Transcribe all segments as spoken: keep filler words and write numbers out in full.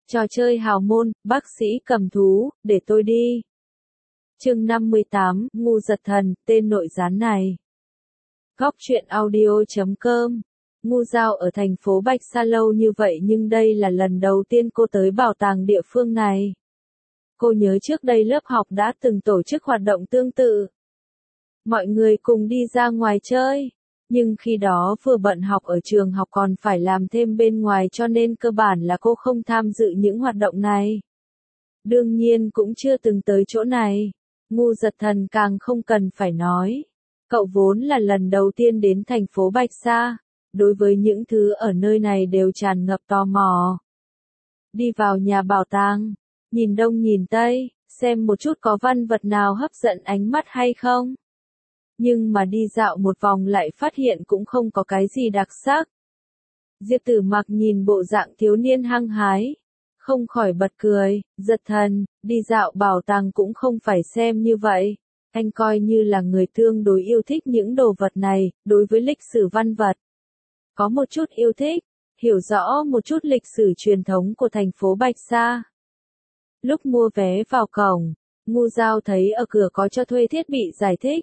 Trò chơi hào môn, bác sĩ cầm thú, để tôi đi. Chương năm mươi tám, ngu giật thần, tên nội gián này. Góc truyện audio chấm com. Ngu Giao ở thành phố Bạch Sa lâu như vậy nhưng đây là lần đầu tiên cô tới bảo tàng địa phương này. Cô nhớ trước đây lớp học đã từng tổ chức hoạt động tương tự. Mọi người cùng đi ra ngoài chơi. Nhưng khi đó vừa bận học ở trường học còn phải làm thêm bên ngoài cho nên cơ bản là cô không tham dự những hoạt động này. Đương nhiên cũng chưa từng tới chỗ này. Ngu giật thần càng không cần phải nói. Cậu vốn là lần đầu tiên đến thành phố Bạch Sa. Đối với những thứ ở nơi này đều tràn ngập tò mò. Đi vào nhà bảo tàng, nhìn đông nhìn tây, xem một chút có văn vật nào hấp dẫn ánh mắt hay không. Nhưng mà đi dạo một vòng lại phát hiện cũng không có cái gì đặc sắc. Diệp Tử Mặc nhìn bộ dạng thiếu niên hăng hái, không khỏi bật cười, giật thần, đi dạo bảo tàng cũng không phải xem như vậy. Anh coi như là người tương đối yêu thích những đồ vật này, đối với lịch sử văn vật. Có một chút yêu thích, hiểu rõ một chút lịch sử truyền thống của thành phố Bạch Sa. Lúc mua vé vào cổng, Ngu Giao thấy ở cửa có cho thuê thiết bị giải thích.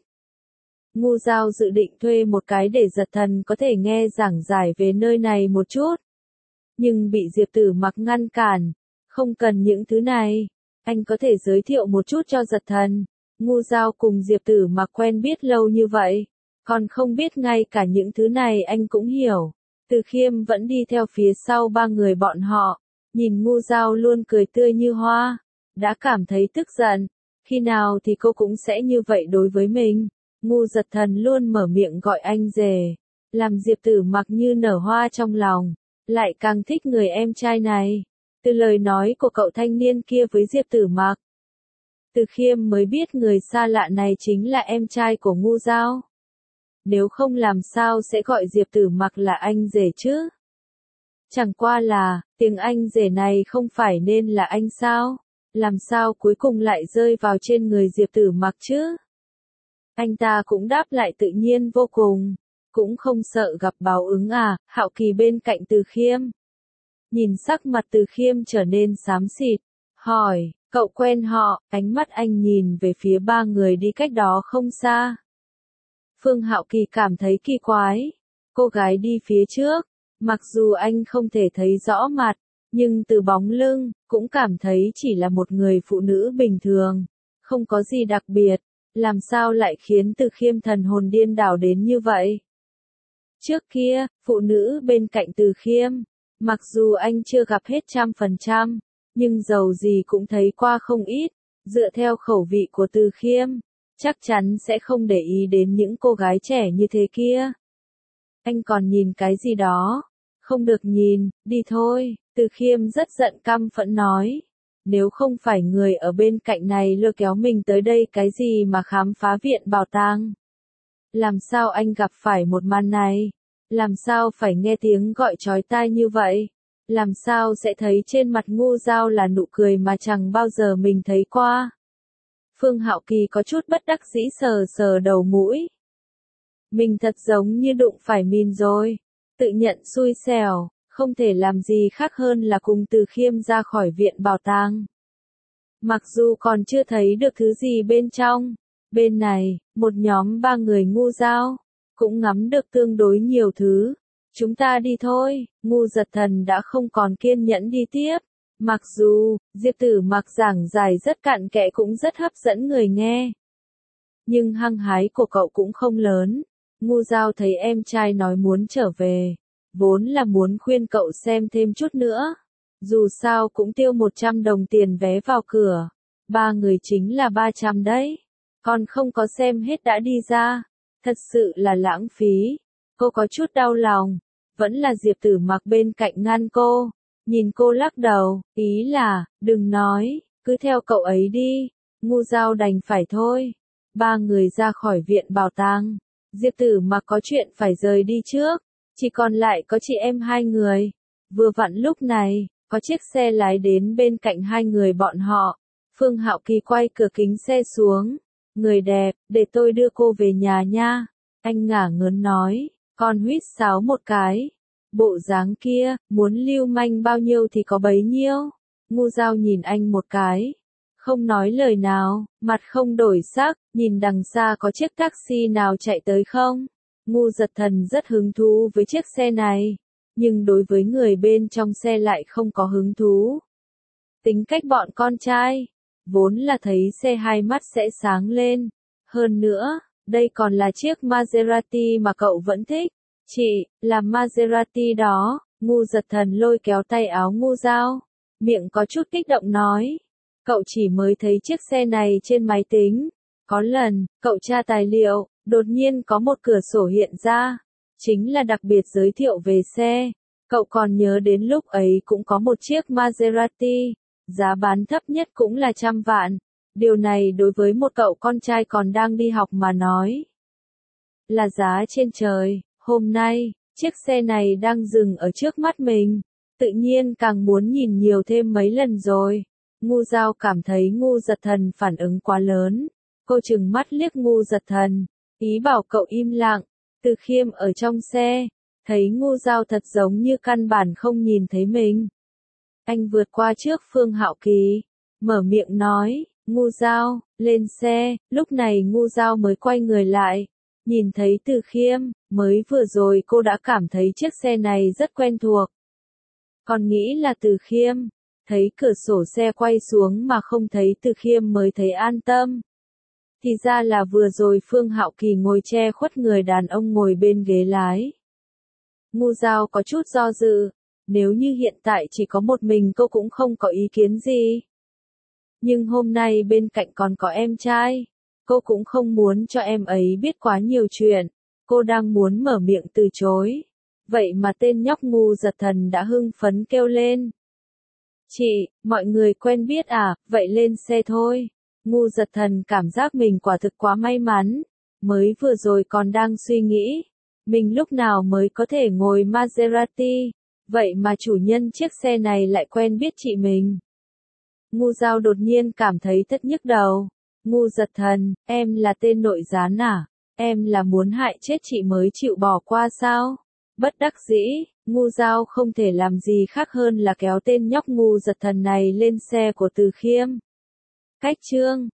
Ngu Giao dự định thuê một cái để giật thần có thể nghe giảng giải về nơi này một chút. Nhưng bị Diệp Tử Mặc ngăn cản. Không cần những thứ này. Anh có thể giới thiệu một chút cho giật thần. Ngu Giao cùng Diệp Tử Mặc quen biết lâu như vậy. Còn không biết ngay cả những thứ này anh cũng hiểu. Từ Khiêm vẫn đi theo phía sau ba người bọn họ. Nhìn Ngu Giao luôn cười tươi như hoa. Đã cảm thấy tức giận. Khi nào thì cô cũng sẽ như vậy đối với mình. Ngu giật thần luôn mở miệng gọi anh rể. Làm Diệp Tử Mặc như nở hoa trong lòng. Lại càng thích người em trai này. Từ lời nói của cậu thanh niên kia với Diệp Tử Mặc. Từ Khiêm mới biết người xa lạ này chính là em trai của Ngu Giao. Nếu không làm sao sẽ gọi Diệp Tử Mặc là anh rể chứ? Chẳng qua là, tiếng anh rể này không phải nên là anh sao? Làm sao cuối cùng lại rơi vào trên người Diệp Tử Mặc chứ? Anh ta cũng đáp lại tự nhiên vô cùng. Cũng không sợ gặp báo ứng à, Hạo Kỳ bên cạnh Từ Khiêm. Nhìn sắc mặt Từ Khiêm trở nên xám xịt. Hỏi, cậu quen họ, ánh mắt anh nhìn về phía ba người đi cách đó không xa. Phương Hạo Kỳ cảm thấy kỳ quái. Cô gái đi phía trước, mặc dù anh không thể thấy rõ mặt, nhưng từ bóng lưng, cũng cảm thấy chỉ là một người phụ nữ bình thường. Không có gì đặc biệt, làm sao lại khiến Từ Khiêm thần hồn điên đảo đến như vậy? Trước kia, phụ nữ bên cạnh Từ Khiêm, mặc dù anh chưa gặp hết trăm phần trăm, nhưng dầu gì cũng thấy qua không ít, dựa theo khẩu vị của Từ Khiêm. Chắc chắn sẽ không để ý đến những cô gái trẻ như thế kia. Anh còn nhìn cái gì đó? Không được nhìn, đi thôi. Từ Khiêm rất giận căm phẫn nói. Nếu không phải người ở bên cạnh này lôi kéo mình tới đây cái gì mà khám phá viện bảo tàng. Làm sao anh gặp phải một màn này? Làm sao phải nghe tiếng gọi chói tai như vậy? Làm sao sẽ thấy trên mặt Ngu Giao là nụ cười mà chẳng bao giờ mình thấy qua? Phương Hạo Kỳ có chút bất đắc dĩ sờ sờ đầu mũi. Mình thật giống như đụng phải mìn rồi. Tự nhận xui xẻo, không thể làm gì khác hơn là cùng Từ Khiêm ra khỏi viện bảo tàng. Mặc dù còn chưa thấy được thứ gì bên trong, bên này, một nhóm ba người Ngu Giao, cũng ngắm được tương đối nhiều thứ. Chúng ta đi thôi, Ngu giật thần đã không còn kiên nhẫn đi tiếp. Mặc dù, Diệp Tử Mặc giảng giải rất cặn kẽ cũng rất hấp dẫn người nghe. Nhưng hăng hái của cậu cũng không lớn. Ngu Giao thấy em trai nói muốn trở về. Vốn là muốn khuyên cậu xem thêm chút nữa. Dù sao cũng tiêu một trăm đồng tiền vé vào cửa. Ba người chính là ba trăm đấy. Còn không có xem hết đã đi ra. Thật sự là lãng phí. Cô có chút đau lòng. Vẫn là Diệp Tử Mặc bên cạnh ngăn cô. Nhìn cô lắc đầu, ý là, đừng nói, cứ theo cậu ấy đi. Ngu Giao đành phải thôi. Ba người ra khỏi viện bảo tàng. Diệp Tử Mặc có chuyện phải rời đi trước. Chỉ còn lại có chị em hai người. Vừa vặn lúc này, có chiếc xe lái đến bên cạnh hai người bọn họ. Phương Hạo Kỳ quay cửa kính xe xuống. Người đẹp, để tôi đưa cô về nhà nha. Anh ngả ngớn nói, còn huýt sáo một cái. Bộ dáng kia, muốn lưu manh bao nhiêu thì có bấy nhiêu. Ngu Dao nhìn anh một cái, không nói lời nào, mặt không đổi sắc, nhìn đằng xa có chiếc taxi nào chạy tới không? Ngu Giật Thần rất hứng thú với chiếc xe này, nhưng đối với người bên trong xe lại không có hứng thú. Tính cách bọn con trai, vốn là thấy xe hai mắt sẽ sáng lên. Hơn nữa, đây còn là chiếc Maserati mà cậu vẫn thích. Chị, là Maserati đó. Ngu Giật Thần lôi kéo tay áo Ngu Dao, miệng có chút kích động nói. Cậu chỉ mới thấy chiếc xe này trên máy tính. Có lần, cậu tra tài liệu, đột nhiên có một cửa sổ hiện ra. Chính là đặc biệt giới thiệu về xe. Cậu còn nhớ đến lúc ấy cũng có một chiếc Maserati, giá bán thấp nhất cũng là trăm vạn. Điều này đối với một cậu con trai còn đang đi học mà nói là giá trên trời. Hôm nay, chiếc xe này đang dừng ở trước mắt mình, tự nhiên càng muốn nhìn nhiều thêm mấy lần rồi. Ngu Dao cảm thấy Ngu Giật Thần phản ứng quá lớn. Cô trừng mắt liếc Ngu Giật Thần, ý bảo cậu im lặng. Từ Khiêm ở trong xe, thấy Ngu Dao thật giống như căn bản không nhìn thấy mình. Anh vượt qua trước Phương Hạo Kỳ, mở miệng nói, Ngu Dao, lên xe. Lúc này Ngu Dao mới quay người lại, nhìn thấy Từ Khiêm, mới vừa rồi cô đã cảm thấy chiếc xe này rất quen thuộc. Còn nghĩ là Từ Khiêm, thấy cửa sổ xe quay xuống mà không thấy Từ Khiêm mới thấy an tâm. Thì ra là vừa rồi Phương Hạo Kỳ ngồi che khuất người đàn ông ngồi bên ghế lái. Ngu Dao có chút do dự, nếu như hiện tại chỉ có một mình cô cũng không có ý kiến gì. Nhưng hôm nay bên cạnh còn có em trai, cô cũng không muốn cho em ấy biết quá nhiều chuyện. Cô đang muốn mở miệng từ chối. Vậy mà tên nhóc Ngu Giật Thần đã hưng phấn kêu lên. Chị, mọi người quen biết à, vậy lên xe thôi. Ngu Giật Thần cảm giác mình quả thực quá may mắn. Mới vừa rồi còn đang suy nghĩ, mình lúc nào mới có thể ngồi Maserati. Vậy mà chủ nhân chiếc xe này lại quen biết chị mình. Ngu Dao đột nhiên cảm thấy thất nhức đầu. Ngu Giật Thần, em là tên nội gián à? Em là muốn hại chết chị mới chịu bỏ qua sao? Bất đắc dĩ, Ngu Dao không thể làm gì khác hơn là kéo tên nhóc Ngu Giật Thần này lên xe của Từ Khiêm. Cách chương